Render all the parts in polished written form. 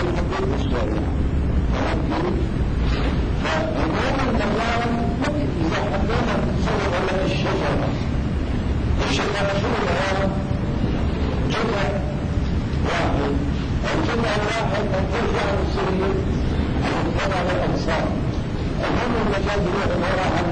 الحدود الشرعية. فهموم المكان إذا حبينا نتصور على الشجرة شو لها جزء واحد، الجزء الواحد من ترجع السرير عن طبع الأنصار. المهم المجال هو عبارة عن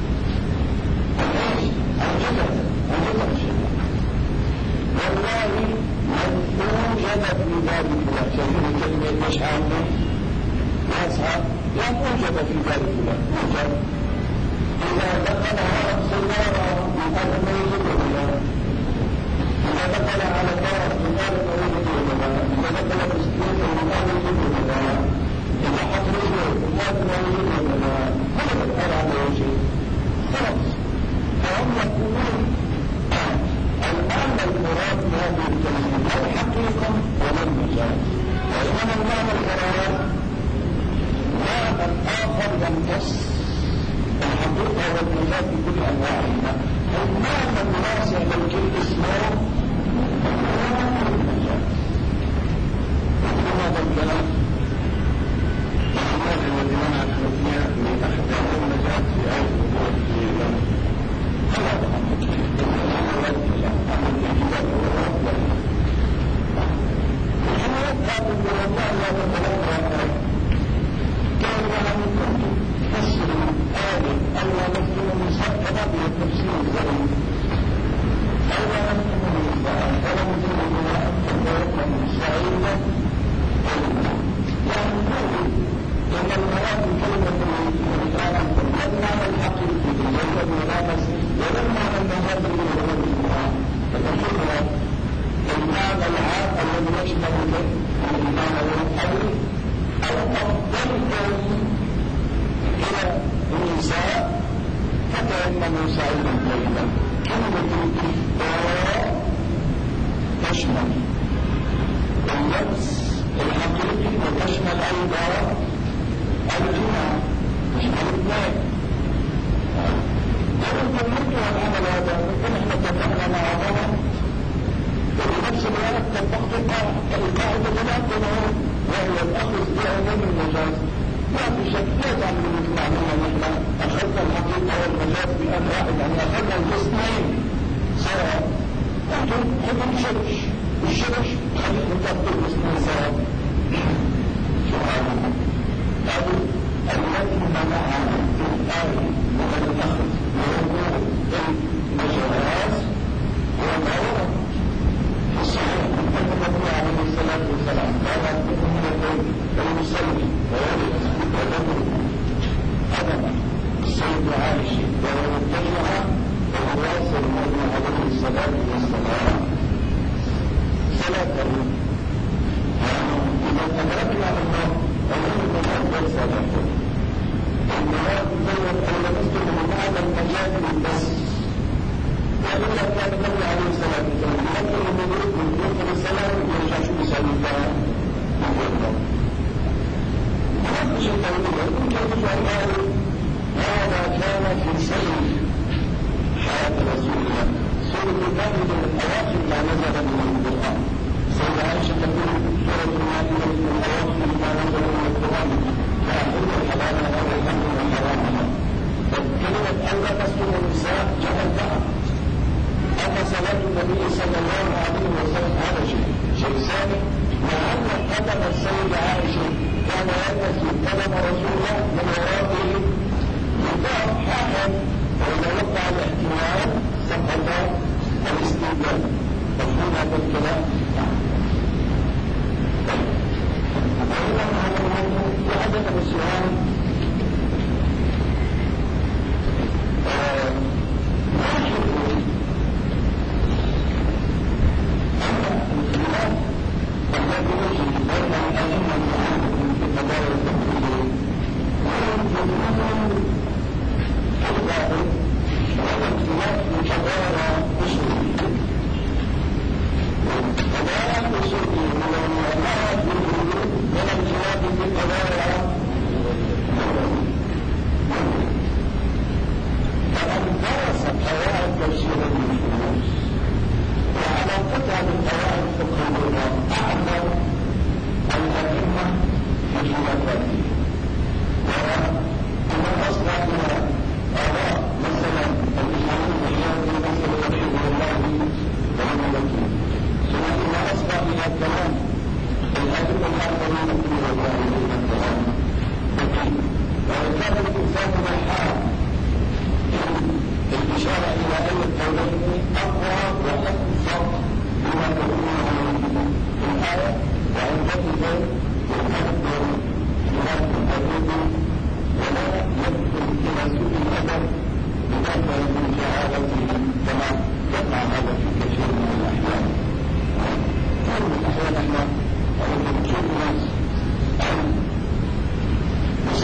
ايش؟ عن جزء الشجرة. والله من يوجد في ذلك شايفين كلمة مش عامة ناسها لا توجد في ذلك توجد إذا دخلها سيارة يقال ما يجب بها، إذا دخل على دار يقال ما يجب بها، إذا دخل بسكوت يقال يجب بها، إذا حط رجله يقال ما يجب بها. هذا الآن على وجه خلاص. فهم يقولون الآن المراد بهذه الكلمة لا الحقيقة ولا المجال، وإنما المعنى القرآن معنى آخر يمتص الحقيقة والمجال بكل أنواعها. المعنى المناسب للكلمة اسمه المجال. هذا الكلام الأحوال الذي نحن فيها من أحداث المجال في أي أمور جديدة. هذا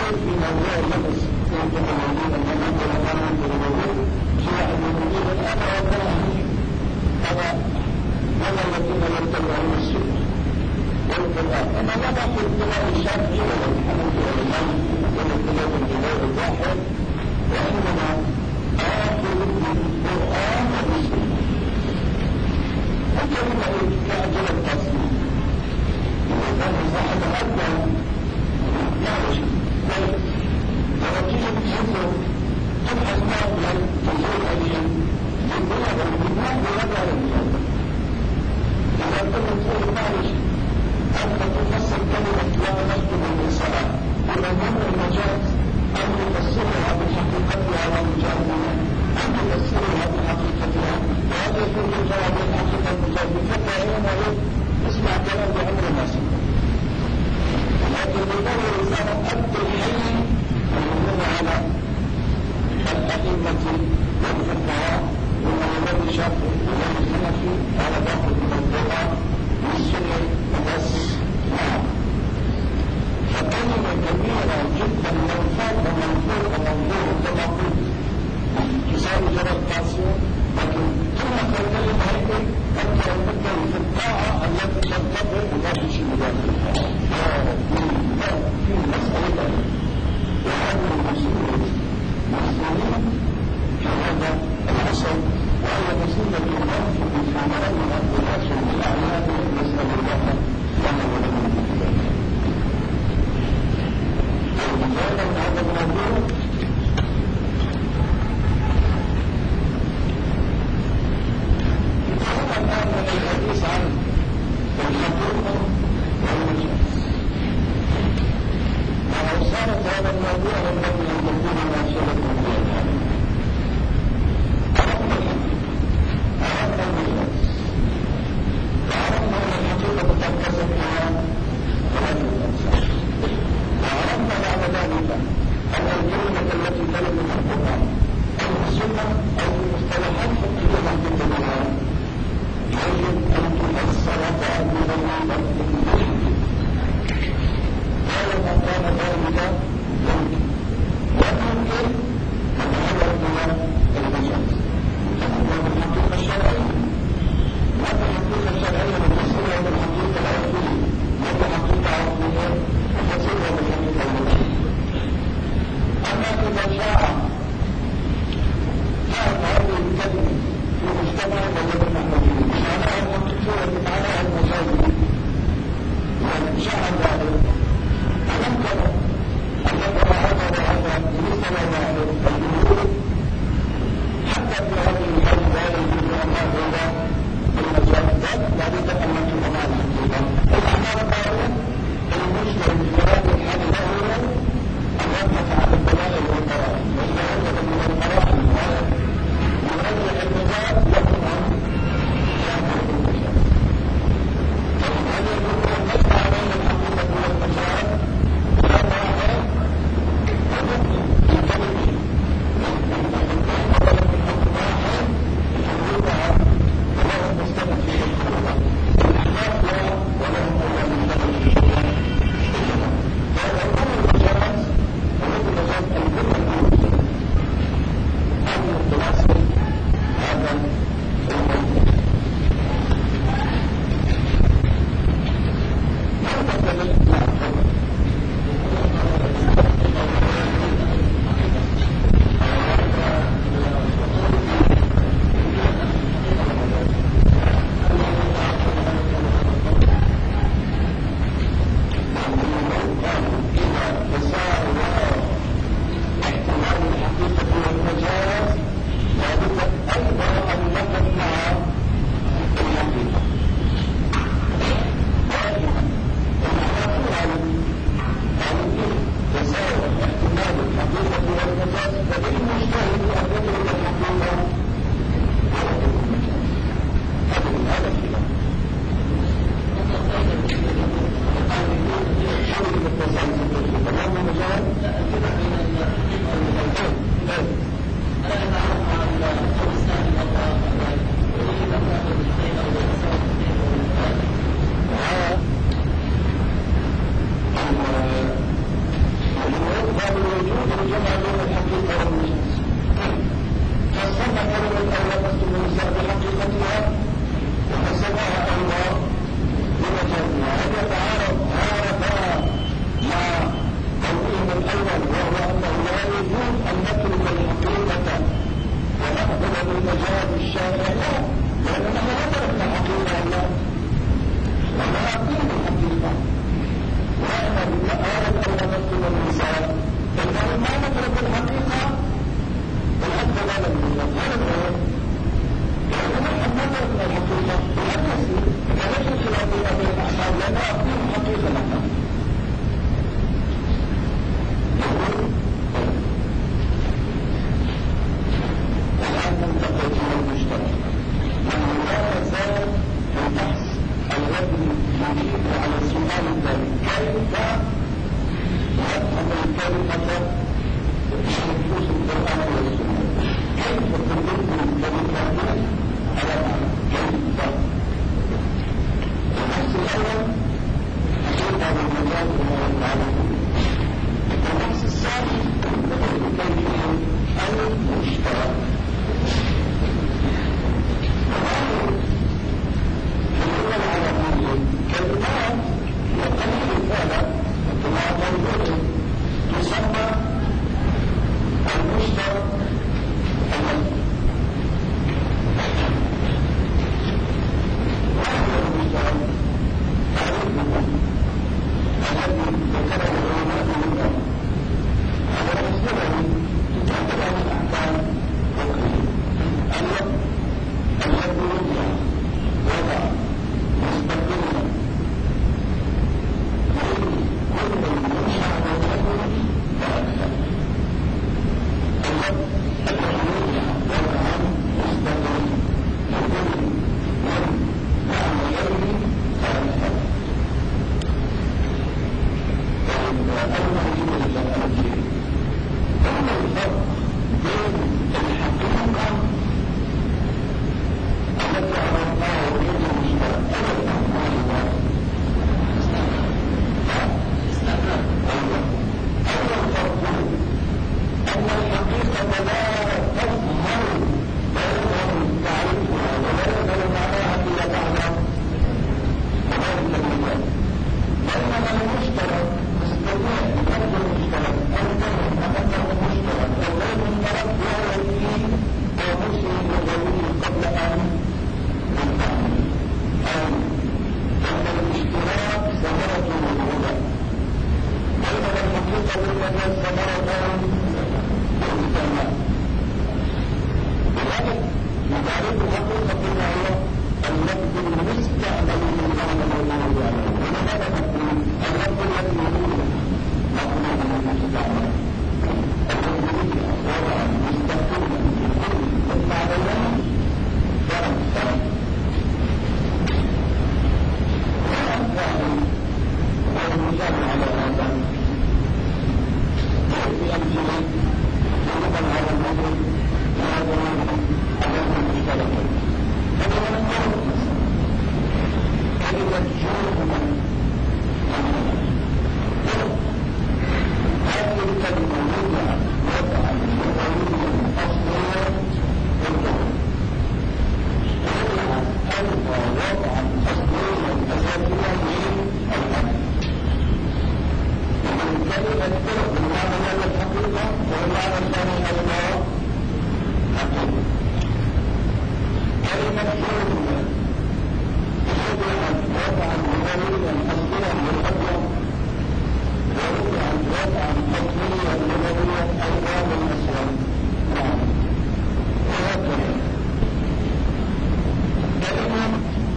التفصيل في موضوع اللبس كنت موجود أن أنظر أمامه في الموضوع جاء الموجود الآن ربنا هذا الذين يتبعون السنة والقرآن أما لا نقول اتباع الشافعي ولا الحنفي ولا المالكي ولا اتباع الجمهور الواحد وإنما آخذ بالقرآن والسنة الكلمة يعجل التصميم وكان صاحب أدنى يعرف ذلك ورجل ينظر تبحث معه تزول عليه يقول بالماء ويضع اليوم إذا كنت تقول معلش أنت تفسر كلمة لا نخدم الصلاة إذا من المجاز أن تفسرها بحقيقتها ومجازها أن تفسرها بحقيقتها وهذا يكون الجواب الحقيقة المجاز بفتح هنا اسمع كلام بعمر الناس لكن لذلك الإنسان أدى الحي يكون على الأئمة والفقهاء والذي شافوا والذي حنفي على باقي الموضوع والسنة وبس فكلمة كبيرة جدا منفوق ومنفوق ومنظور كما قلت تساوي جرى التعصير لكن ثم الكلمة هيك أنت تفكر في الطاعة التي تنتظر ولا شيء مدافع في مسألة وهذا المسؤولين في هذا الحصل وهي مسؤولة الأنف في مالها والأصل بالأعلام نسأل الله لنا ولكم بالله ومثالا هذا الموضوع الآن من الحديث عن الحقيقة والمجاز ولو صارت هذا الموضوع الذي يكون ناشئة من عرفنا المجاز وعرفنا أن الحقيقة تنقسم إلى ثلاثة أقسام وعرفنا بعد ذلك أن الكلمة التي تلد من القرآن أو السنة أو المصطلحات فقهية تتبعها يجب أن تفسر تأملا بالحقيقة ما كان ذلك يمكن ويمكن أن يتحول إلى المجاز تتحول بالحقيقة الشرعية ما بالحقيقة الشرعية نفسرها بالحقيقة العقلية ما بالحقيقة العقلية نفسرها بالحقيقة العقلية أما إذا جاءت هذه الكلمة في مجتمع الذي نحن فيه معناها الحقيقة معناها المجاز وشاء ذلك أمكن أن يقرأ هذا وهذا مثل الجمهور حتى في هذه الحالة لا يمكن أن نأخذ بالمجازات ذلك أن نكون مع الحقيقة الأمر قالوا المسلم في هذه الحالة له أن يبحث عن الدلائل والقرائن وإذا وجد من القرائن ما يرجح المجاز يكون عن جامع المجاز هل يكون المجمع بين الحقيقة والمجاز الجمع بين الحقيقة والمجاز. فصلنا كلمة الأولى تكتب النساء بحقيقتها وحسبها أيضا بمجازها. هل يتعارض هذا مع قولهم الأول وهو أنه لا يجوز أن نترك الحقيقة ونأخذ بالمجاز الشارع؟ لا، لأننا لا تركنا حقيقة الله ولا أقيم الحقيقة. وأنا بالآية الأولى نكتب النساء إنه ما نترك الحقيقة والأكثر هذا المجاز. هذا هو لأننا نحن ما تركنا الحقيقة ولم يصير فليس خلافنا بين الأحكام لأننا أقيم الحقيقة لنا. الآن ننتقل إلى المشترك. نحن لا نزال في البحث الذي يجيب على السؤال الثاني: كيف نفهم الكلمة في نصوص القرآن والسنة؟ كيف تدل الكلمات على معنى؟ كيف؟ البحث الأول حقيقة بالمجاز والمعلومات. البحث الثاني كيفية المشترك. في اللغة العربية كلمات وقليل الفعل كما موجودة تسمى المشترك الذي وهو المشترك تعريفه الذي ذكره العلماء منه على مصدره تعتبر الأحكام الفقهية الذي وضع مستقلا كل المنشأ والأمر فأكثر. الذي وضع مستقلا لكل من معنى غيره فأكثر. الموجود الأمر ثم الفرق بين الحقيقة التي عرفناها بين المشترك أول فرق أن الحقيقة لا تظهر بينهم تعريفها ولا يظهر معناها إلا بعد ذلك المجال. بينما المشترك تستطيع بفرق المشترك أن تفهم أنه مشترك أو غير مشترك وهو في قاموسه اللغوي قبل أن ينتهي. أو أن الاشتراك ثمرة موجودة بينما الحقيقة والمجاز ثمرة مجتمعة. لذلك تعريف الحقيقة بما هو اللفظ المستعمل للمعنى الموجود عليه. ولماذا نقول اللفظ الذي يقول مقبول المستعمل الذي وضع مستقلا بكل المعنيين فأمثال والمثال على هذا في أمثلة يجب على المدن وهذا أمام المشتركين. فإذا نقول كلمة جرما هذه الكلمة وضعا لغويا أصليا بالضبط. وضعا أيضا وضعا أصليا أساسيا للأمر. ومن كلمة جرم بمعنى هذا الحقيقة والمعنى الثاني أيضا حقيقة. كلمة جرم وضعا لغويا أصليا للأمر وضعا حكميا لغويا أيضا للأسلام. وهكذا كلمة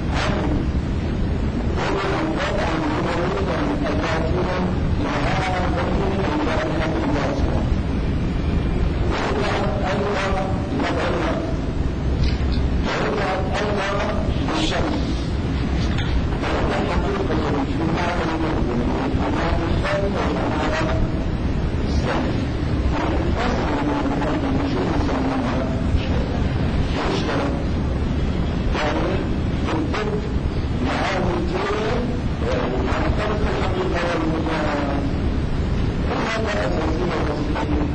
وضعا لغويا أساسيا لها ضمن الجارحة الواسعة. وضعت أيضا لغويا ووضعت أيضا للشمس. الحقيقة في معنى المؤمن والمعنى الثاني والمعنى الثاني والفصل من المؤمن شو يسمونها مشترك يعني الضد معاويتين عن طرف الحقيقة والمجاز. وهذا أساسية وسيلة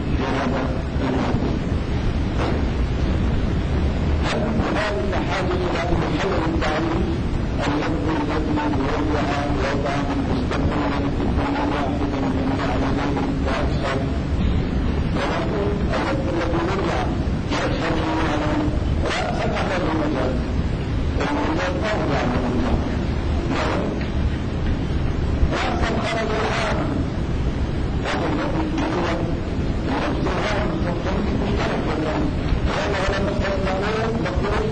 وضعا مستقلا في كل واحد من عليه وأكثر. ونقول الذي يرجع يشهد على رأس أحد المجال المجال موضع من الله رأسا خرج العام وهو الذي هو نفس العام تقوم مشترك الله وهذا لم يستثنون نقول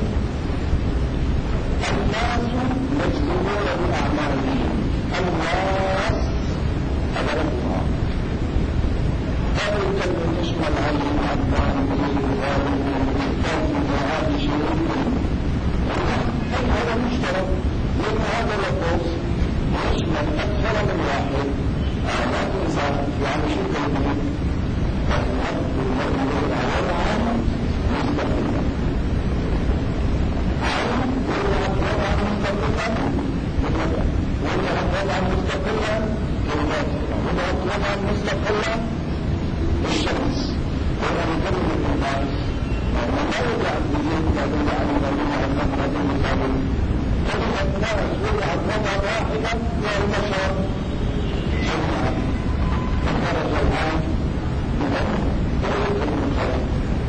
الناس مجزومون بأعمالهم الناس أبدا الله هذا الكلمة تشمل عليه الأبطال والغالب والمحتاج وهذا شيء هذا مشترك لأن هذا اللفظ يشمل أكثر من واحد هذا الإنسان يعني شو كلمة الأب والمولود على العالم مستقلا وضعا مستقلا وضعا مستقلا الشمس وضعا كلمة الناس وما يوضع الدين لأنه يعلم أنه المفرد المثالي كلمة الناس وضعت وضعا واحدا والبشر جميعا فخرج الآن بذلك كلمة الخلق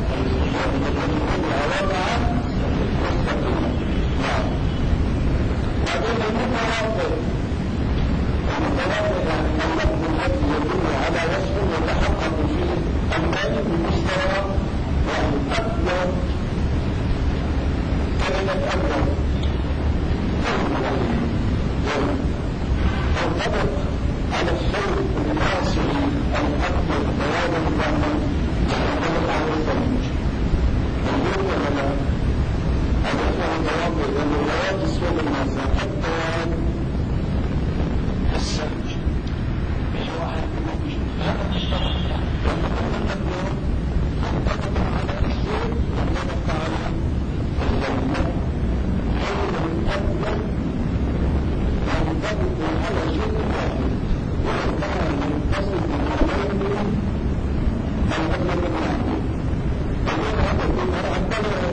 وضعا مستقلا وبين المتواضع المتواضع يعني اللفظ الذي يدل على وصف يتحقق فيه المعنى بمستوى يعني أكبر كلمة أكبر تنطبق على الشيء الناصر الأكبر بيانا مبانا تنطبق على الثلج يقول لنا أدفع الضوابط والروايات السود الناس حتى السلج بحواحد هذا اشتغل تنطبق على السود تنطبق على الجنة حول الأكبر تنطبق على شيء واحد وعندما يتصل بالأمين الأكبر بالأمين فقال هذا الدين أعطانا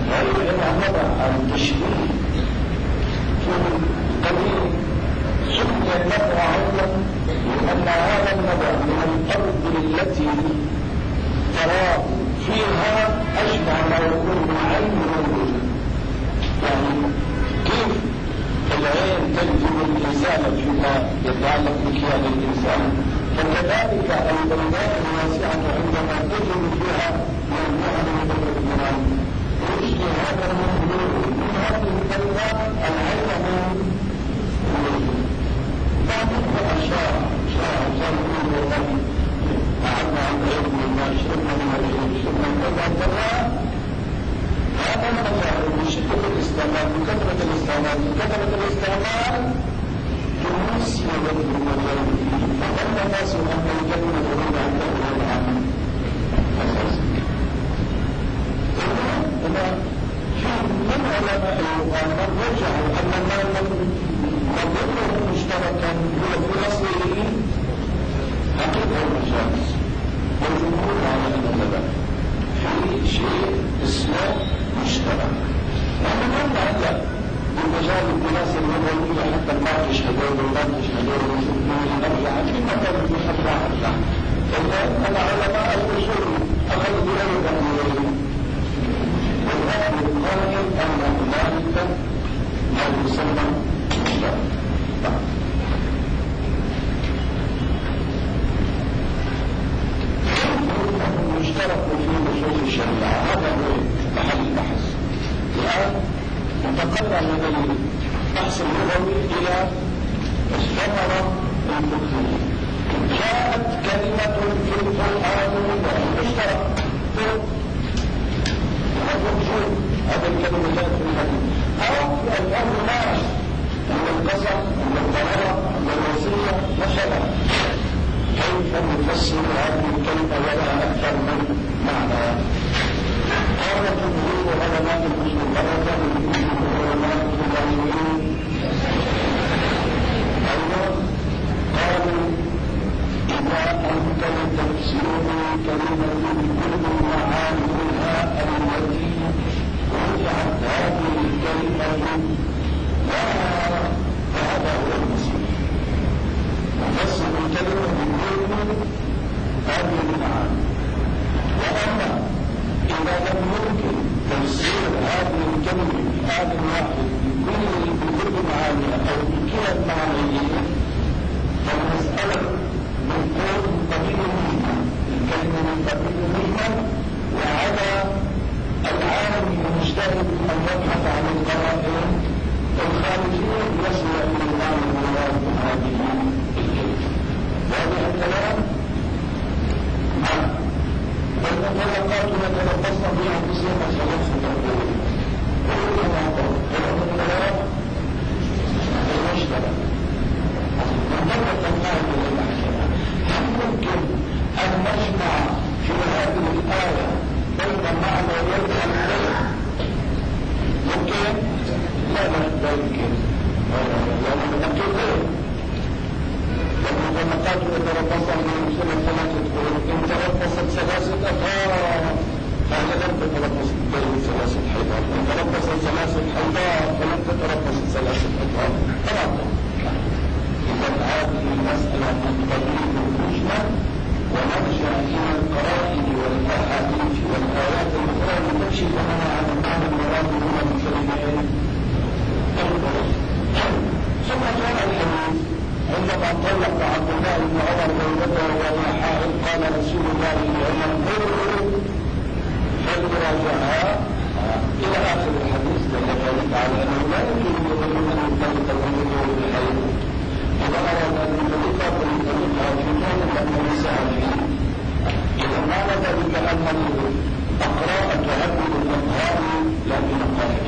وإذا وضع التشبيه في القديم سمي النبع أيضا لأن هذا النبع من الأرض التي تراه فيها أشبه ما يكون من عين والوجود. يعني كيف العين تلزم الإنسان فيما يتعلق بكيان الإنسان، فكذلك البلدان الواسعة عندما تجد فيها مجموعة من الإيمان يجري هذا من هذه البلدة العين من الوجود. بعضها أشار كل يوم قعدنا عند علم ما شربنا من العلم شربنا كذا هذا المجال من شدة الاستعمال من كثرة الاستعمال تنسي وجه المجال فيه فظن الناس أن الكلمة تريد أن تكون العام أساسا. إذا في من علماء اللغة من رجعوا أن ما نظره مشتركا هو في أصله حقيقة المجاز، والجمهور على أن هذا في شيء اسمه مشترك. لأنه ما نعلق بالمجال الدراسة النظرية حتى نناقش هذول ونناقش هذول ونشوف مين نرجع في مثل في خطوة فإن العلماء الأصول أخذوا بذلك أمرين، والرأي القائل أن هنالك ما يسمى مشترك. مشترك في نصوص الشريعة، هذا هو محل البحث. الآن انتقلنا من البحث اللغوي إلى الثمرة الفقهية. جاءت كلمة في القرآن مشترك هذا الكلمة جاءت في الحديث أو في الأمر ناس عند القسم عند الضرورة عند الوصية مثلا. كيف نفسر هذه الكلمة ولها أكثر من معنى؟ قال جمهور علماء المسلمين علماء الإسلاميين أيضا قالوا إذا أمكن تفسير كلمة كل معانيها التي وضعت هذه الكلمة لها فهذا هو المسلم. نفسر الكلمة بكل هذه المعاني. وأما إذا لم يمكن تفسير هذه الكلمة بآل واحد بكل معانيها أو بكلا المعانيين فالمسألة من قبيل المجمل، الكلمة من قبيل المجمل، وعلى العالم المجتهد أن يبحث عن القرائن الخارجية يصل إلى المعنى المراد من هذه الكلمة. واضح الكلام؟ والمطلقات يتلبسن بأنفسهن ثلاث قروء. كلها قروء الكلام المشترك. انطلق الله إلى الأحكام. هل ممكن أن نجمع في هذه الآية بين معنى يفهم غير؟ ممكن؟ لا يمكن. لأنه نقول غير. والمطلقات يتربصن بأنفسهن ثلاثة قروء. إن تربصت ثلاثة أطهار فهي لم تتربص بين ثلاثة حيضات، إن تربصت ثلاثة حيضات فلم تتربص ثلاثة أطهار. طبعا إذا هذه المسألة من قبيل المجمل ونرجع إلى القرائن والأحاديث والآيات الأخرى لتكشف لنا عن المعنى المراد هنا من كلمتين القرآن. ثم جاء الحديث عندما طلق عبد الله بن عمر زوجته وهي حائض قال رسول الله لعمر فليراجعها الى اخر الحديث دل ذلك على انه لا يمكن لرجل ان يطلق زوجته بالحيض. اذا اراد ان يطلقها فليطلقها في كون لم يسع فيه. اذا معنى ذلك ان الاقراء تهدد الاطهار لا بنقائه.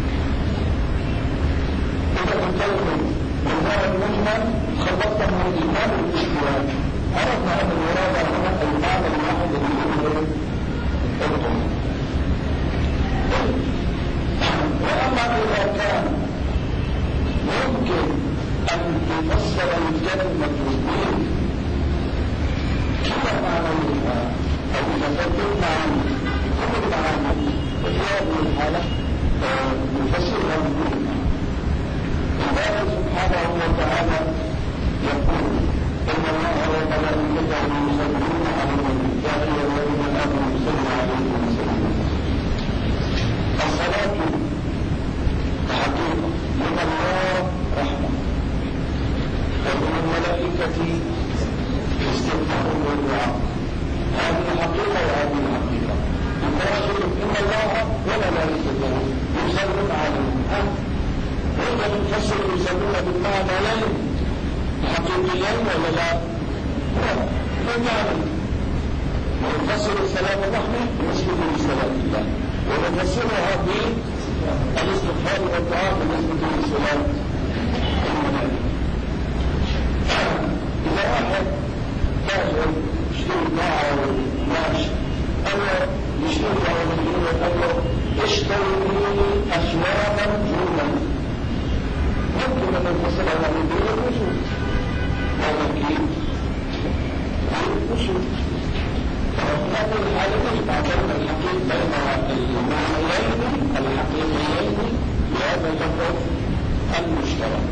اذا انتهت بالمعنى المجمل خلصنا من الإيمان والاشتراك. عرفنا أن المراد هنا المعنى الواحد الذي يظهر الطهر. وأما إذا كان ممكن أن تفسر الكلمة به كلا معنى منها أو إذا كانت المعاني كل المعاني وفي هذه الحالة وتعالى يقول إن الله وملائكته يصلون على النبي يا أيها الذين آمنوا صلوا عليه وسلموا. الصلاة حقيقة من الله رحمة، ومن الملائكة استغفار والدعاء. هذه حقيقة وهذه حقيقة. يقول إن الله وملائكته يصلون عليه، وإذا تفسر يصلون بالمعنيين حقيقيين ولا لا؟ بالمعنى. ونفسر السلام الرحمة نسبة لصلاة الله، ونفسرها بالاستغفار والدعاء بالنسبة للصلاة الملائكة. إذا واحد تاجر يشتري بضاعة وماشي، أو يشتري بضاعة أو اشتري أشياء جملة، ممكن أن يفصل على مدير الوصول، ولكن الوصول هذه الحالتين تعتبر الحقيقة بين المعنيين الحقيقيين بهذا اللفظ المشترك.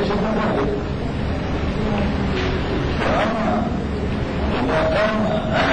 وأما إذا كان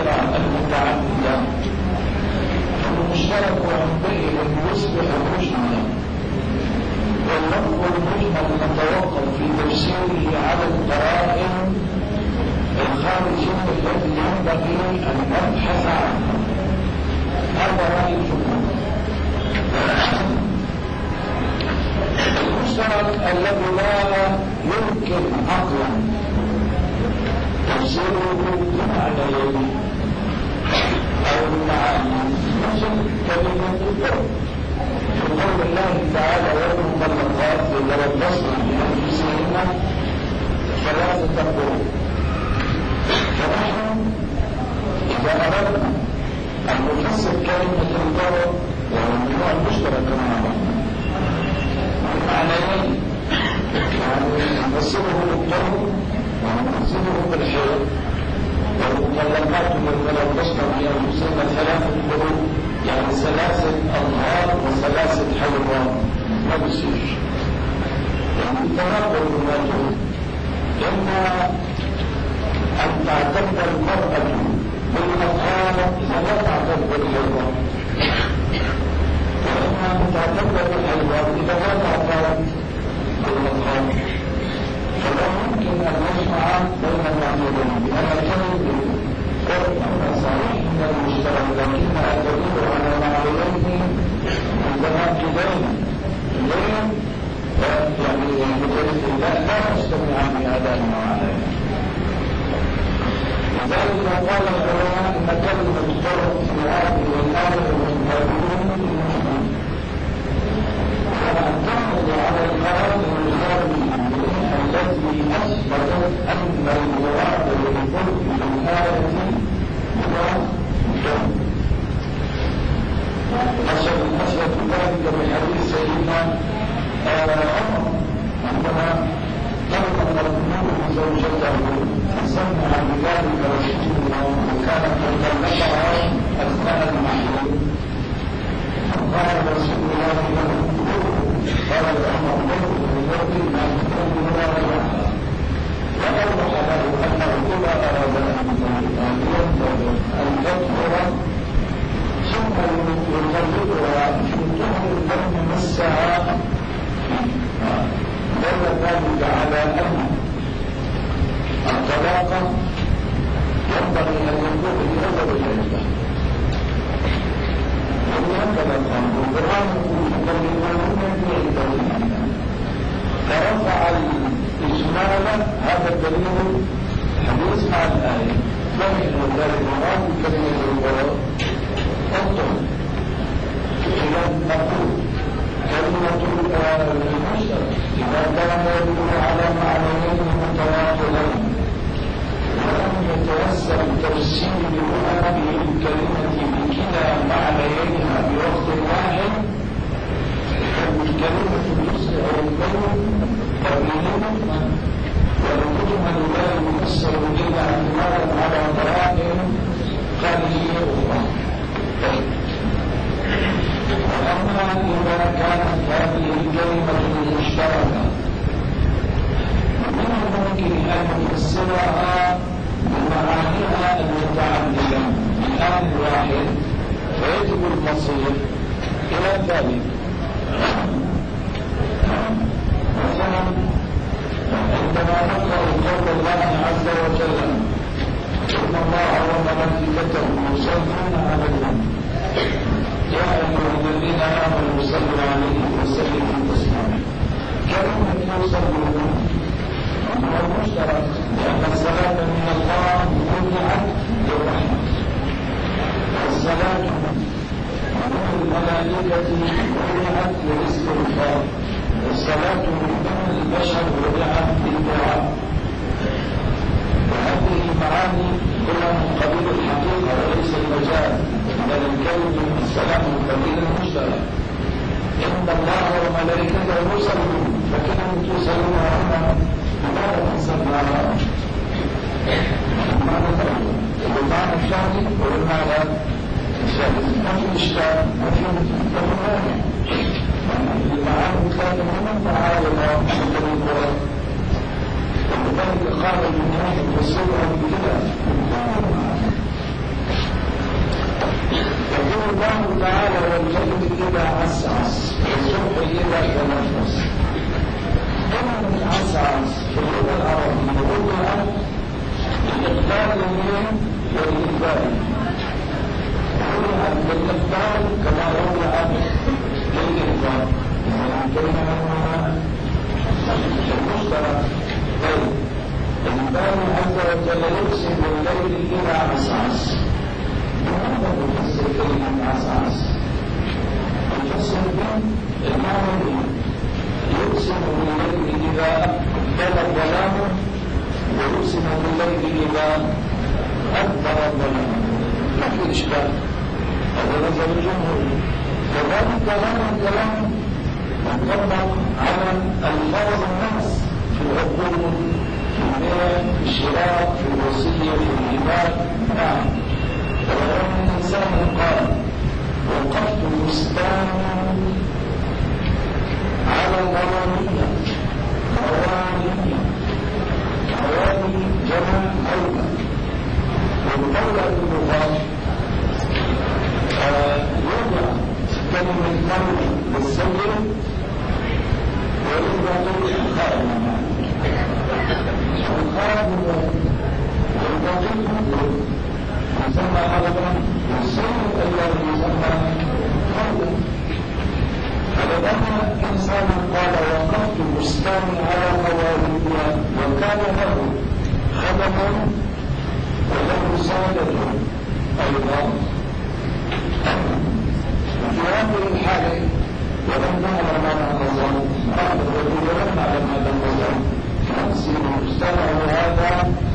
المشترك المتعددة المشترك عندئذ يصبح مجملا، واللفظ المجمل نتوقف في تفسيره على القرائن الخارجية التي ينبغي أن نبحث عنها. هذا رأي الجمهور. المشترك الذي لا يمكن عقلا تفسيره بمعنيين أو المعاني، مثل كلمة الضرب في قول الله تعالى: والمطلقات يتربصن بأنفسهن ثلاثة قروء. فنحن إذا أردنا أن نفسر كلمة الضرب وهو النوع المشترك معنا بمعنيين، يعني نفسره بالضرب ونفسره بالحيض، والمطلقات يتربصن بأنفسهن ثلاثة قروء، يعني سلاسل أنهار وسلاسل حيوان ما بيصير، يعني تناقض الموضوع. إما أن تعتد المرأة بالأطهار إذا لا تعتد بالحيوان، وإما أن تعتد بالحيوان إذا لا تعتد بالأطهار. فلا يمكن أن نجمع بين المعنيين، لأن كلمة قرآن صحيح من المشترك، لكنها تدل على معنيين متناقضين. ليه؟ يعني مختلفين، لا نجتمعان بهذا المعنى. لذلك قال العلماء ان كلمه الضرب في هذه الايه والمهاجرون المجمل، وان تعرض على القرائن الخارجيه التي اثبتت ان المراد بالضرب في الايه هو الضرب. نشرت ذلك بحديث سيدنا عمر عندما طلب مرحوم زوجته فسمع بذلك رسول الله وكانت قد طلقها اثناء المحيط، فقال رسول الله له: قال عمر: يرضي ما تكون مراجعها، وأوضح له انه اذا اراد ان ينتظر ان تطهر ثم يطلقها في طهر لم يمسها، دل ذلك على ان الطلاق ينبغي ان يكون في اول العده. وهكذا القرآن يقول: يطلقون في عدتهن، فرفع الاجمال هذا الدليل حديث مع الايه، فمن ذلك المراد بكلمه القرآن الطهر. اذا نقول كلمة المشترك إذا كان يدل على معنيين متواصلين ولم يتيسر تفسير هذه الكلمة بكلا معنيينها بوقت واحد، فالكلمة تسرع البين طويلا، والمجمل لا يفسر إلا اعتمادا على قرائن خارجية أخرى. وأما إذا كانت هذه الكلمة المشتركة من الممكن أن نفسرها بمعانيها المتعددة بآن واحد، فيجب المصير إلى ذلك. مثلا عندما نقرأ قول الله عز وجل: إن الله وملائكته يصلون على النبي يا أيها الذين آمنوا صلوا عليه وسلموا تسليما. كلمة يصلون هو المشترك، لأن الصلاة من الله وضعت للرحمة، والصلاة من الملائكة وضعت للاستغفار، والصلاة من البشر وضعت للدعاء. وهذه معاني كلها من قبيل الحقيقة وليس المجال، بل الكلمة السلام من قبيل المشترك. إن الله وملائكته يصلون، فكلمة يصلون هنا لماذا تنصبها؟ بمعنى الرجل وبمعنى الشاهد وبمعنى الشاهد، ما في إشكال، ما في مانع. المعاني كانت هنا معاينة من القرآن، ولذلك قال الجمهور يفسرها بكده الله تعالى والليل إذا عسعس والصبح إذا تنفس. كلمة عسعس في اللغة العربية وضعت لإقبال اليمين والإقبال، وضعت للإقبال كما وضعت للإقبال. كلمة المشترك. طيب الله عز وجل يقسم بالليل إذا عسعس. لماذا نفسر كلمة عسعس؟ نفسر بالمعنى يقسم بالليل إذا أقبل الظلام، ويقسم بالليل إذا أدبر الظلام. ما في إشكال، هذا نظر الجمهور. كذلك هذا الكلام ينطبق على ألفاظ الناس في العقول، في البيع، في الشراء، في الوصية، في الهبات. نعم. ولو أن الإنسان قال وقفت بستانا على الغرامية، غرامي جمع قولة، والقولة باللغة يوضع كلمة قولة للسيد ويوضع الخائن. الخائن والباطل يسمى غضبا، والسيد الذي يسمى قولا. فلو أن إنسانا قال وقفت بستاني على قواربها وكان له خدما وله سادة أيضا، وفي هذه الحالة ولم نعلم معنى النظام، قال الرجل ولم نعلم هذا النظام، نقسم بستانه هذا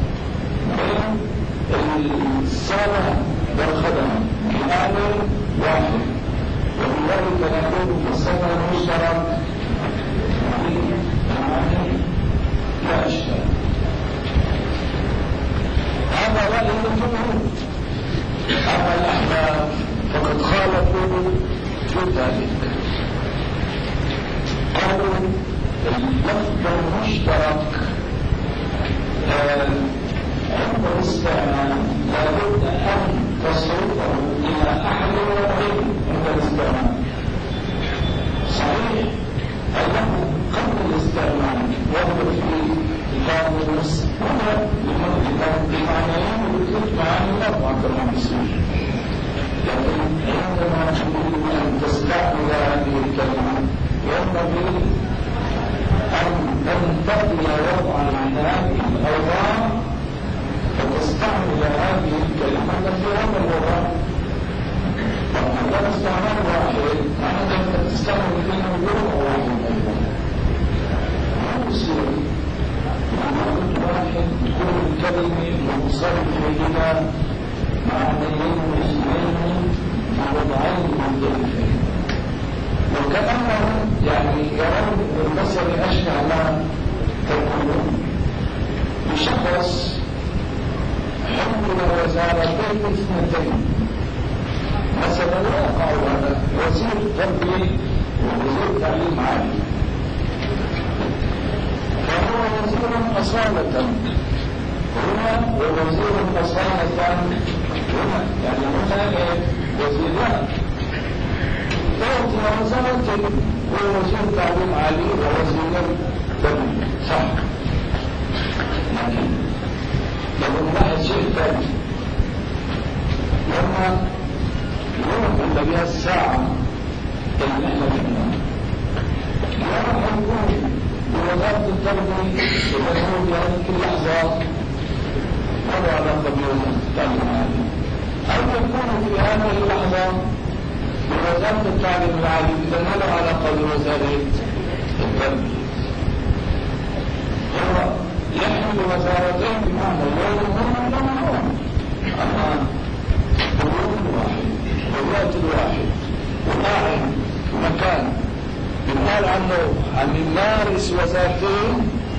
بين السادة والخدم بآل واحد، وبذلك نقول في السفر المشترك بمعنى لا إشكال. هذا رأي الجمهور. أما الأحناف فقد خالفوا في ذلك، قالوا اللفظ المشترك عند الاستعمال لابد أن تصرفه إلى أحد وغيره عند الاستعمال. صحيح أنه قبل الاستعمال وهو في القاموس هنا بمعنيين وثلاث معاني أربعة كما يصير، لكن عندما تريد أن تستعمل هذه الكلمة ينبغي أن تنتقل وضعا من هذه الأوضاع فتستعمل هذه الكلمة في هذا الوضع. هذا استعمال واحد معنى أنك تستعمل كلمة بلغة واحدة أيضا. ما يصير معنى واحد تكون الكلمة منصرفة إلى معنيين واسمين ووضعين مختلفين، وكأنهم يعني يرون المثل أشبه ما تقولون بشخص حمل وزارتين اثنتين. مثلا لا يقع هذا وزير تربية ووزير تعليم عالي، فهو وزير أصالة هنا ووزير أصالة هنا، يعني هنا وزيران تعطي وزارتين ووزير تعليم عالي ووزير تربية، صح. لكن واحد شيء ثاني لما يوم بها الساعة اللي احنا فيها لا راح يكون بوزارة التربية يكون في هذه اللحظة ولا علاقة بوزارة التعليم العالي، أو تكون في هذه اللحظة بوزارة التعليم العالي إذا ما له علاقة بوزارة التربية. هو يحمل وزارتين بمعنى يوم أما حلول واحد ووقت واحد وقاعد مكان يقال عنه عن يمارس وزارتين.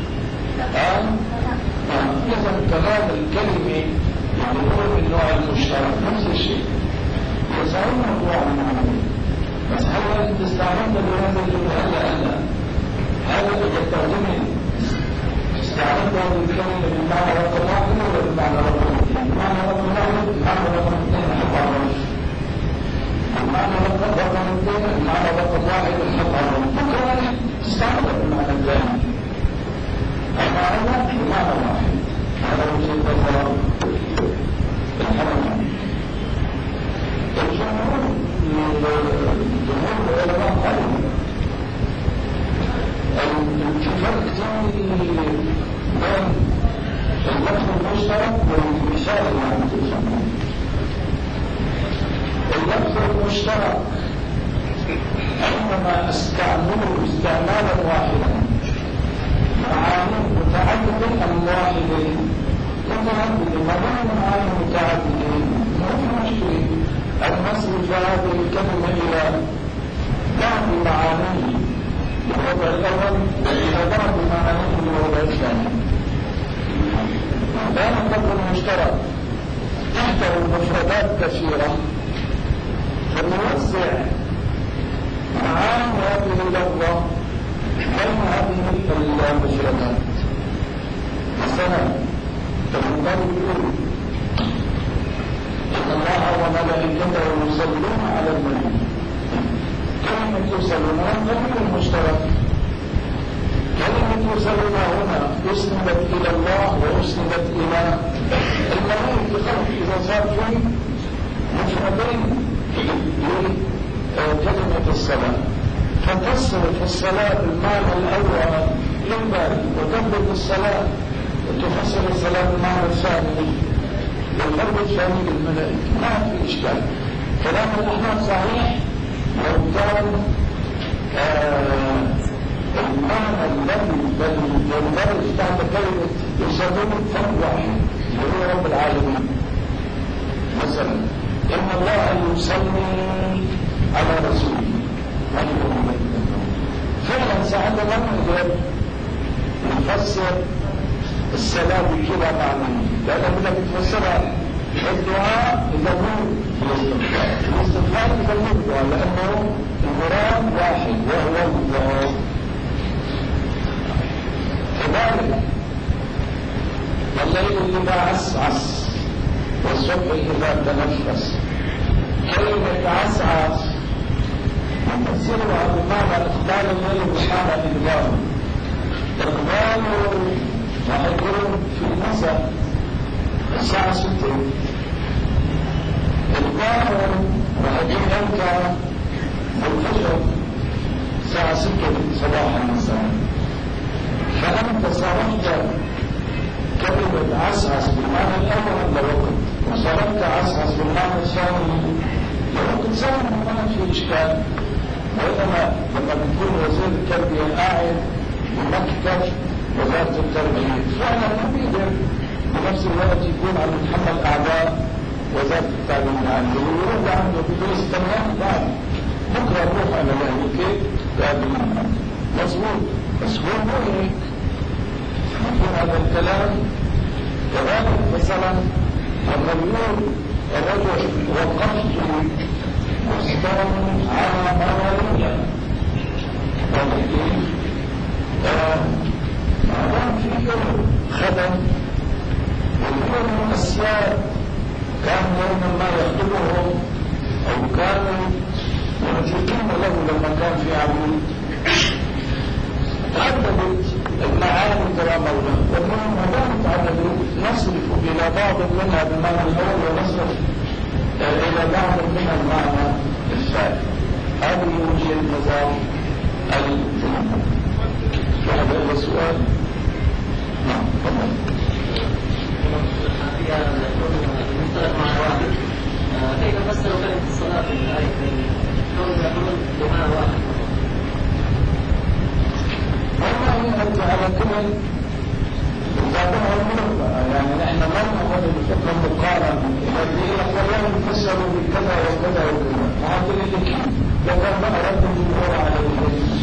إذا كلام الكلمة يعني هو من نوع المشترك نفس الشيء، وصار موضوع المعنى. بس هل أنت استعملت بهذا الجملة؟ هذا الترجمة استعملت هذه الكلمة بالمعنى رقم واحد ولا بالمعنى رقم اثنين؟ بالمعنى رقم واحد، بالمعنى رقم اثنين نحب على جمهور العلماء قالوا في فرق ثاني بين اللفظ المشترك والمثال اللي عم تفهمه. اللفظ المشترك عندما استعمله استعمالا واحدا معاني متعددة أم واحدة؟ متعددة. ما دام معاني متعددة ما في مشكلة أن نصرف هذه الكلمة إلى بعض معانيه بالوضع الأول وإلى بعض معانيه بالوضع الثاني. كان اللفظ المشترك تحته مفردات كثيرة فنوزع معاني هذه اللفظة بين هذه المفردات. مثلا الله يقول إن الله وملائكته يصلون على النبي. كلمة يصلون ضمير مشترك. كلمة يصلون هنا أسندت إلى الله وأسندت إلى الملائكة. خلق إذا صار في مفردين لكلمة الصلاة فتصرف الصلاة بالمعنى الأول للباري وتبدأ الصلاة وتفسر الصلاة بالمعنى الثاني والفرد الثاني للملائكة. ما في إشكال. كلام الأحناف صحيح لو كان المعنى الذي يندرج تحت كلمة يصلون فرد واحد وهو رب العالمين. مثلا إن الله يصلي على رسوله فعلا ساعتها لما نقدر نفسر الصلاة بكذا معنى لأنه بدك تفسرها الدعاء يضمن الاستغفار يضمن الدعاء لأنه المراد واحد وهو الله. كذلك الليل إذا عسعس والصبح إذا تنفس. كلمة عسعس نفسرها بمعنى إقبال الليل بمعنى إقبال. إقبال راح يكون في المساء الساعة 6. إقبال راح يكون أنت بالفجر الساعة 6 صباحا مساء. فأنت صرفت كلمة عسعس بالمعنى الأول لوقت وصرفت عسعس بالمعنى الثاني لوقت ثاني ما في إشكال. بينما لما بيكون وزير التربية قاعد بمكتب وزارة التربية فعلا ما بيقدر بنفس الوقت يكون عم يتحمل أعباء وزارة التعليم عنده ويرد عنده بده يستنى بعد بكرة نروح على الأمريكي قابلين مظبوط. بس هو مو هيك. يكون هذا الكلام كذلك. مثلا الرجل وقفت مستوى على موالية ما دام فيه خدم وكل الأسياد كان يوما ما يخدمهم أو كانوا ينفقون له لما كان في عبود تعددت المعاني ترى مولاه. والمهم ما دام تعددوا نصرف إلى بعض منها بالمعنى الأول ونصرف إلى بعض من المعنى الثاني. هذه هي النظام الجمهوري. هذا هو السؤال. نعم تفضل. كيف نفسر كلمة الصلاة في الآية كونها يقولون بمعنى واحد؟ والله أنت على كل تعبها المرضى يعني نحن ما نقول بفكر مقارن الذي يفسر بكذا وكذا وكذا. وهذا اللي كان لكن ما أردت الجمهور على الجمهور.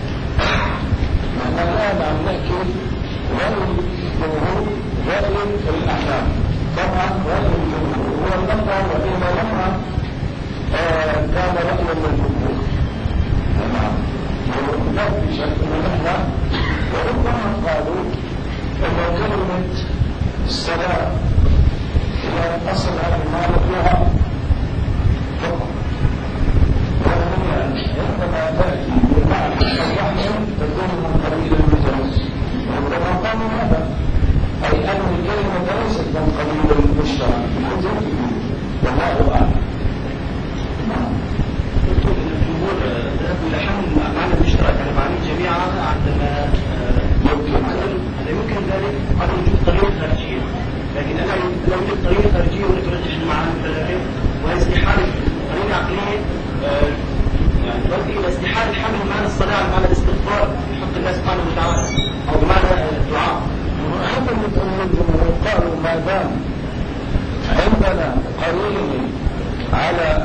نحن الآن عم نحكي رأي الجمهور رأي الأحكام. طبعا رأي الجمهور هو اللقاء وإذا لما كان رأي الجمهور. تمام. لا في شك من نحن وربما قالوا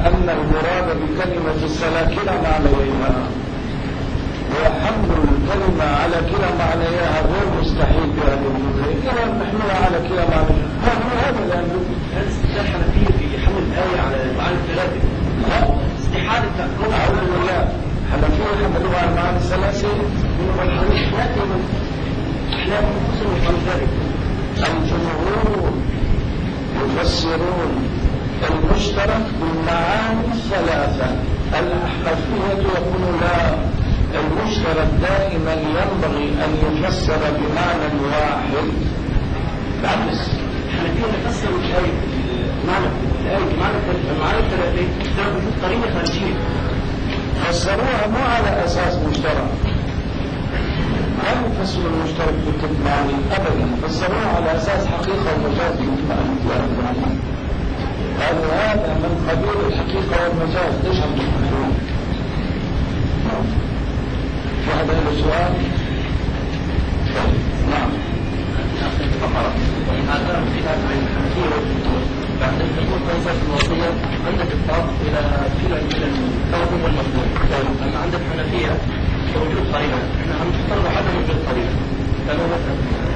أن المراد بكلمة الصلاة كلا معنيها، وحمل الكلمة على كلا معنيها غير مستحيل بهذه الجملة، إذا نحملها على كلا معنيها. هذا لأنه هذا استدلال حنفية في حمل الآية على معاني الثلاثة. لا استحالة تكون. أعوذ بالله، حنفية حملوها على معاني الثلاثة. لا يفسرون عن ذلك. الجمهور يفسرون المشترك بالمعاني الثلاثة. الحنفية يقول لا، المشترك دائما ينبغي أن يفسر بمعنى واحد. بالعكس الحنفية يفسروا الآية معنى الثلاثة ذهبوا في طريقة خارجية. فسروها مو على أساس مشترك، لا يفسروا المشترك بكل معنى أبدا، فسروها على أساس حقيقة ومجاز مثل ما أنت يعني. قالوا هذا من قبيل الحقيقة والمجاز، ليش هم تقولون؟ فهذا السؤال. نعم. وإن هذا الخلاف بين الحنفية والجمهور بعد أن تكون طائفة الوصية عندك الطاق إلى الكون والمفهوم، أما عند الحنفية وجود قرينة، احنا عم نفترض عدم وجود قرينة. فلو مثلا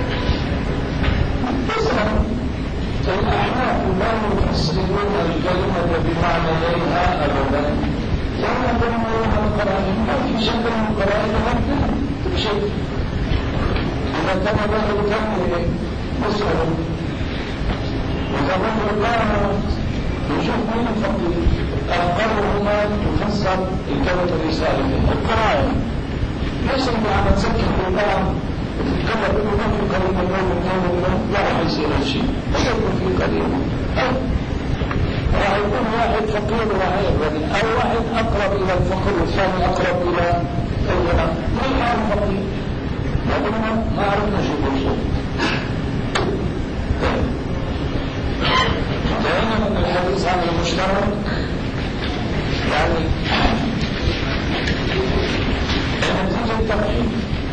الأحناف لا يفسرون الكلمة بمعنيها أبدا، لأنهم يرون القرآن ما في شيء من القرآن ممكن شيء. إذا كان له كلمة مسألة وزمان الله يشوف من الفقير أخبرهما تفسر الكلمة الرسالة القرآن ليس معنى تسكت الله وتتكلم انه ما في قريب النوم لا راح يصير هالشيء، لا يكون في قريب. راح يكون واحد فقير وواحد غني، او واحد اقرب الى الفقر والثاني اقرب الى الغنى. ما يعرف فقير، لكن ما عرفنا شو بالصوت. انتهينا من الحديث عن المشترك، يعني نتيجة التوحيد.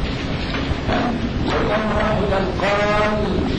وكان واحدا قال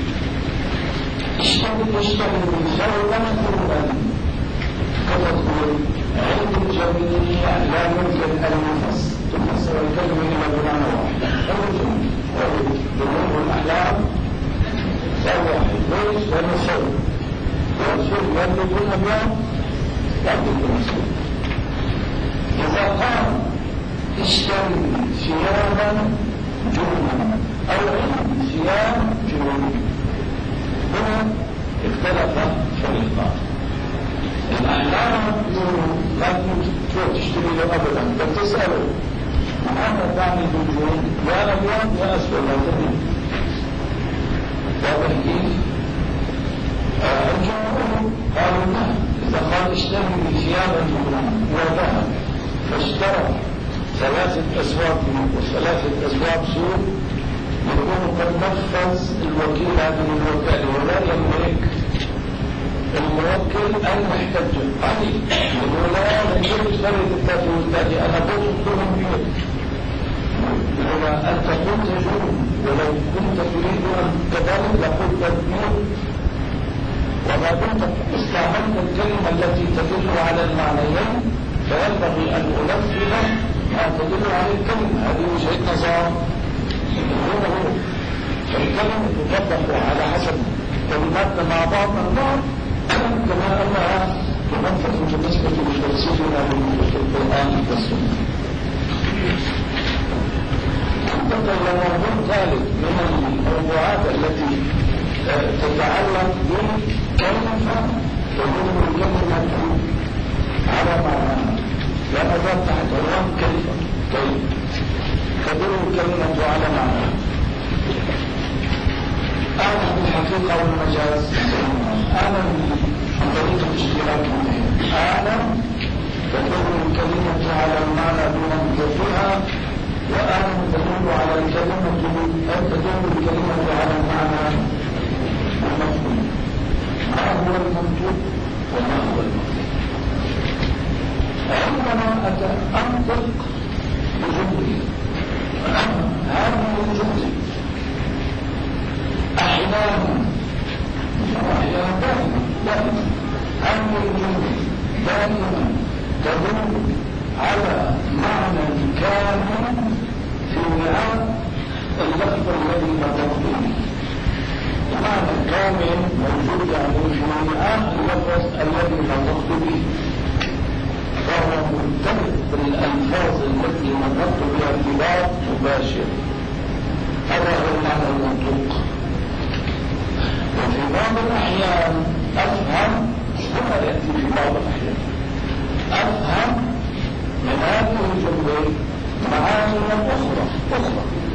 اشتغل ثوبا ثوبا، كما تقول عند الجميع لا يمكن ان تفسر الكلمه الا بمعنى واحد. الجنون والاحلام ثوب واحد، ليش؟ لانه ثوب، والثوب يملك الابيض يملك الاسود. اذا قال اشتري ثيابا جنونا أو ثياب جنون، هنا اختلف فريقان. الأحلام لا تروح تشتري له أبدا، بل تسأله ماذا تعمل بالجنون؟ يا أبيض يا أسود، لا تدري. واضح كيف؟ الجمهور قالوا لا، إذا قال اشتري ثيابا جنونا وذهب فاشترى 3 أسواق وثلاثة أسواق سوق، يكون قد نفذ الوكيل هذه الوكالة، ولا يملك الموكل أن يحتج عليه. يقول لا نجيب فرد التاتي والتاتي، أنا قلت لهم بيد. يقول أنت قلت جنون، ولو كنت تريد أن كذلك لقلت بيد، وما دمت استعملت الكلمة التي تدل على المعنيين فينبغي أن أنفذ ما تدل على الكلمة. هذه وجهة نظر يقولونه، فالكلمة تطبق على حسب كلماتنا مع بعضنا البعض، كما أنها تنفذ بالنسبة لتفسيرنا بالقرآن والسنة. انتقل إلى موضوع ثالث من الموضوعات التي تتعلق بكلمة تدل الكلمة على معناها، لأن ذات تحت عنوان كيف تدل الكلمة على معناها. أعلم بالحقيقة والمجاز، أعلم بطريقة اشتراك أعلم تدل الكلمة على المعنى بمنطقها، وأعلم تدل على الكلمة على المعنى المفهوم. ما هو المنطق وما هو المفهوم؟ عندما أنطق بجملة هذه الجملة أحيانا دائما هذه الجملة دائما تدل على معنى كامل في وعاء اللفظ الذي نطقت به. معنى كامل موجود يعني في وعاء اللفظ الذي نطقت به، فهو مرتبط بالألفاظ التي نطقت بها ارتباط مباشر. هذا هو المعنى المنطوق. وفي بعض الأحيان أفهم، هنا يأتي في بعض الأحيان أفهم من هذه الجملة معاني أخرى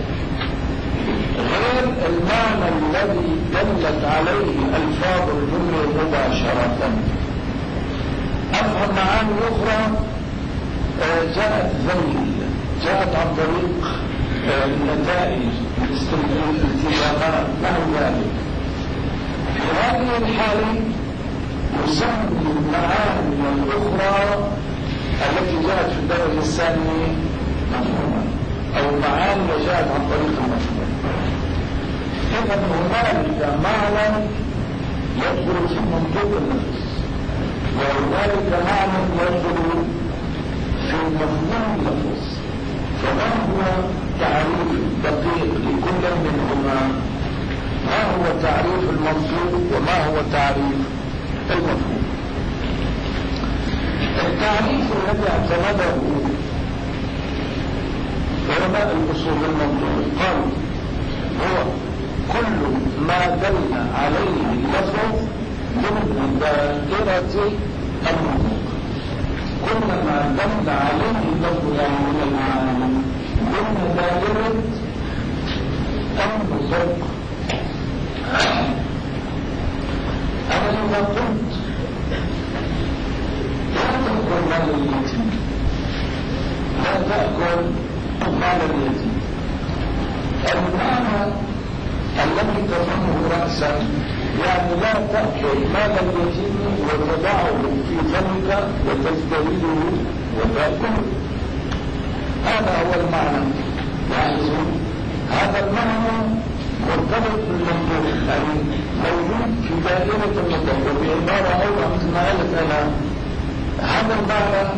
غير المعنى الذي دلت عليه ألفاظ الجملة مباشرة. أفهم معاني أخرى جاءت جاءت عن طريق النتائج، الالتزامات، نحو ذلك. في هذه الحالة نسمي المعاني الأخرى التي جاءت في الدرجة الثانية مفهوما، أو معاني جاءت عن طريق المفهوم. إذا هنالك معنى يدخل في منطوق النفس، وهنالك معنى يدخل في مفهوم اللفظ. فما هو تعريف دقيق لكل منهما؟ ما هو تعريف المنطوق وما هو تعريف المفهوم؟ التعريف الذي اعتمده علماء الاصول المنطوق قالوا هو كل ما دل عليه اللفظ ضمن دائرة المنطوق. كل ما دل عليه اللفظ يعني من المعاني ضمن دائرة المنطوق. أنا لما قلت لا تأكل مال اليتيم، لا تأكل مال اليتيم، المعنى الذي تفهمه رأسا يعني لا تأكل مال اليتيم وتضعه في فمك وتستريده وتأكله. هذا هو المعنى. لاحظوا هذا المعنى مرتبط بالمنطوق، يعني موجود في دائرة المنطوق. وبعبارة أوضح مثل ما قلت أنا، هذا المعنى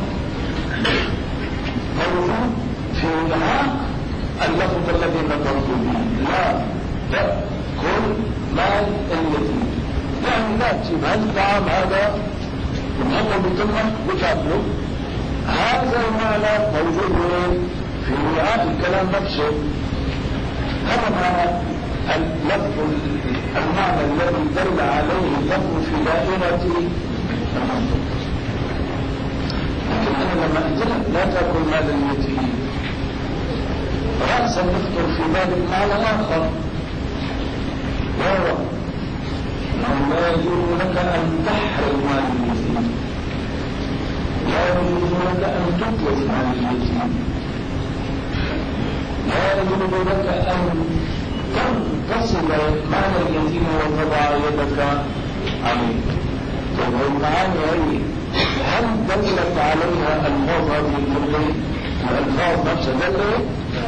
موجود في وعاء اللفظ الذي نطقت به. لا تأكل مال اليتيم، يعني لا تجيب هذا الطعام هذا وتحطه بتمك وتاكله. هذا المعنى موجود في وعاء الكلام نفسه. هذا معنى اللفظ، المعنى الذي دل عليه اللفظ في دائرة المنطوق. لكن أنا لما قلت لك لا تأكل مال اليتيم رأسا يخطر في بالك معنى آخر، وهو أنه لا يجوز لك أن تحرم مال اليتيم، لا يجوز لك أن تتلف مال اليتيم، لا يجوز لك أن تصل مال اليتيم وتضع يدك عليه. طيب المعاني هي هل دلت عليها الفاظ هذه الجمله؟ الالفاظ نفسها دلت؟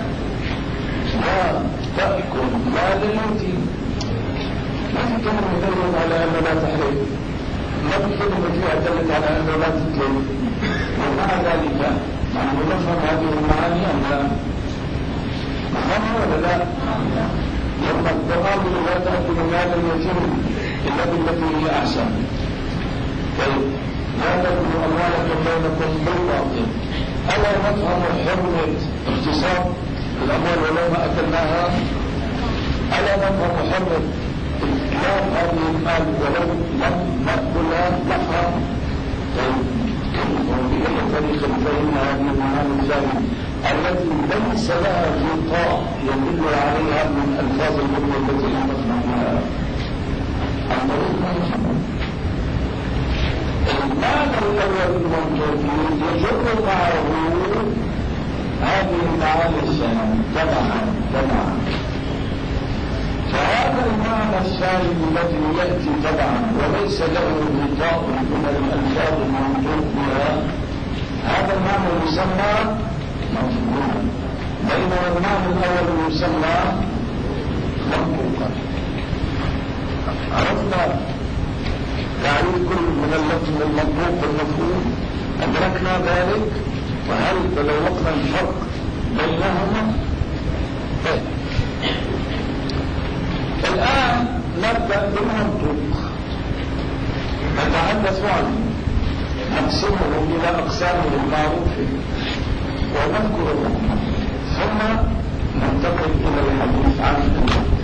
لا تأكل مال اليتيم، ما في كلمة دلت على أنه لا تحرم، ما في كلمة فيها دلت على أنه لا تتلف. ومع ذلك نحن نفهم هذه المعاني أم لا؟ نفهمها ولا لا؟ لما الضرائب لا تأكل مال اليتيم إلا بالتي هي أحسن. طيب لا تأكلوا أموالكم بينكم بالباطل. ألا نفهم حرمة اغتصاب الأموال ولو ما أكلناها؟ ألا نفهم حرمة إتلاف هذه المال ولو لم نأكلها؟ نفهم. طيب بأي طريقة فإن هذه المعاني الثانية التي ليس لها غطاء يدل عليها من ألفاظ الجملة التي نطقنا بها عن طريق ما يفهم. المعنى الأول المنطوقي يجر معه هذه المعاني الثانية تبعا. فهذا المعنى الثاني الذي يأتي تبعا وليس له غطاء من الألفاظ المنطوق بها، هذا المعنى يسمى مفهوما، بينما المعنى الأول يسمى منطوقا. عرفنا تعريف كل من اللفظ المطلوب والمفهوم، أدركنا ذلك، وهل تذوقنا الفرق بينهما؟ طيب الآن نبدأ بالمنطوق، نتحدث عنه، نقسمه إلى أقسامه المعروفة ونذكر الحكم، ثم ننتقل إلى الحديث عن المنطوق.